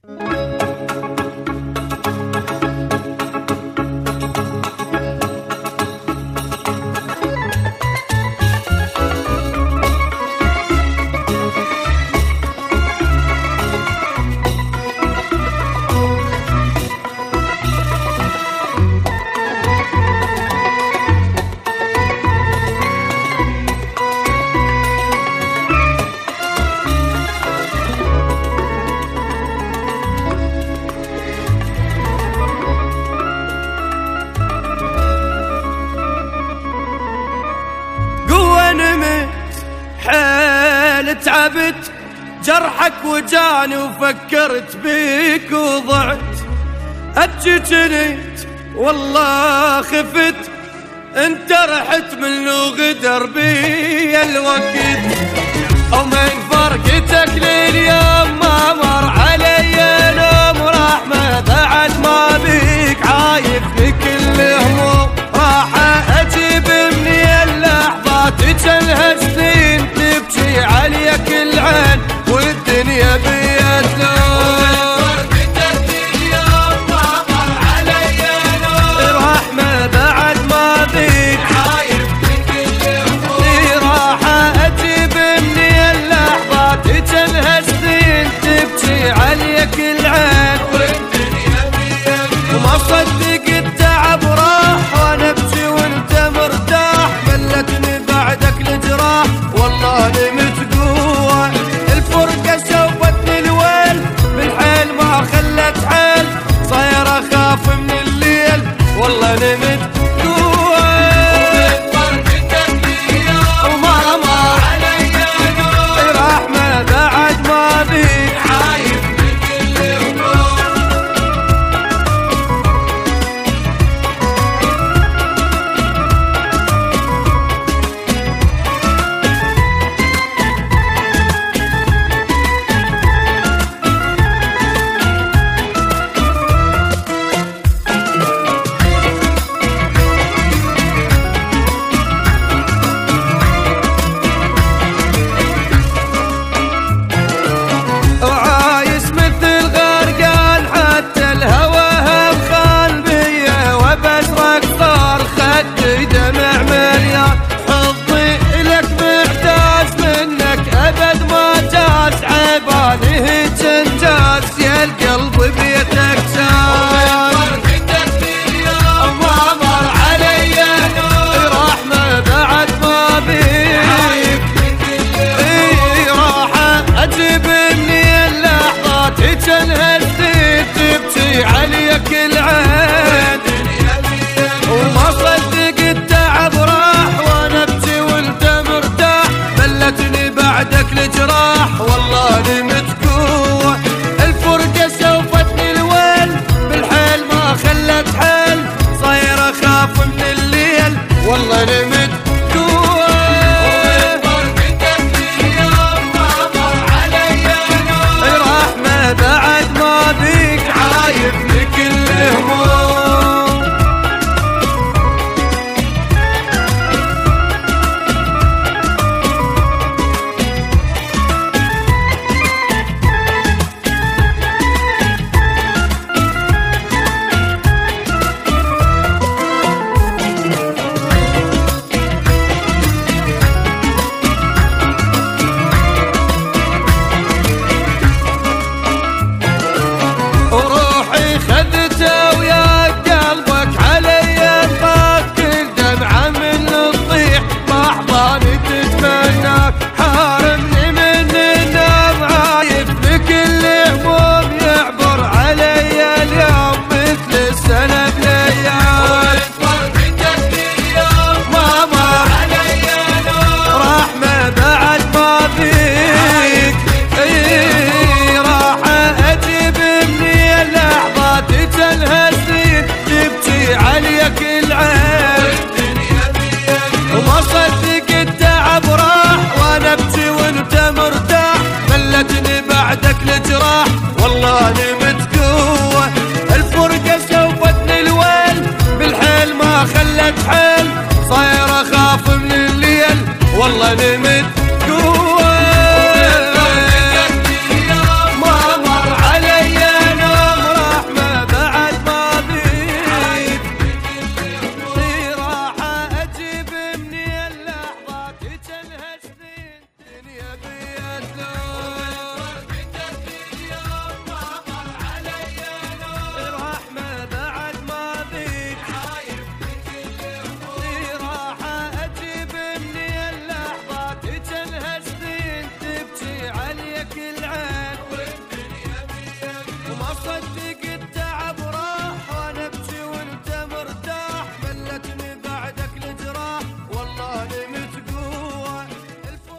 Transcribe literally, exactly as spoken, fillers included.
حيل تعبت جرحك وجاني وفكرت بيك وضعت أجتنيت والله خفت انت رحت من غدر بي الوقت ومن فرقتك لليوم ما مر علي نوم ورحمة بعد ما بيك عايف لكل هموم راح أجيب مني اللحظات تجلها سنين تبكي علي كل عين والدنيا بيا تلوم فرقتك لليوم ما مر علي نوم رحمة بعد ما بيك عايف لكل هموم راح أجيب مني اللحظات تجلها سنين تبكي علي كل عين والدنيا بيا تلوم وما صدق التعب راح وانا ابكي وانت مرتاح ملتني بعدك الجراح والله نمت قوة الفرقة شوفتني الويل بالحيل ما خلت حيل صاير اخاف من الليل والله نمت قوة فرقتك لليوم وما مر علي نوم رحمة بعد ما بيك عايف لكل هموم القلب بيتك سار فرقتك لليوم ما مر علي نور رحمة بعد ما بيك اي راح اجيب مني اللحظات تجلها سنين تبكي علي كل عين وما صدق التعب راح وانا ابكي وانت مرتاح بلتني بعدك الجراح والله نمت قوة الفرقة شوفتني الويل بالحيل ما خلت حيل صاير اخاف من الليل والله نمت قوة فرقتك لليوم ما مر علي نوم رحمة بعد ما بيك عايف لكل هموم حارمني من النوم عايف لكل هموم يعبر علي اليوم مثل السنة بليال فرقتك لليوم ما مر علي نوم رحمة بعد ما بيك اي راح اجيب مني اللحظات تجلها سنين تبكي عليك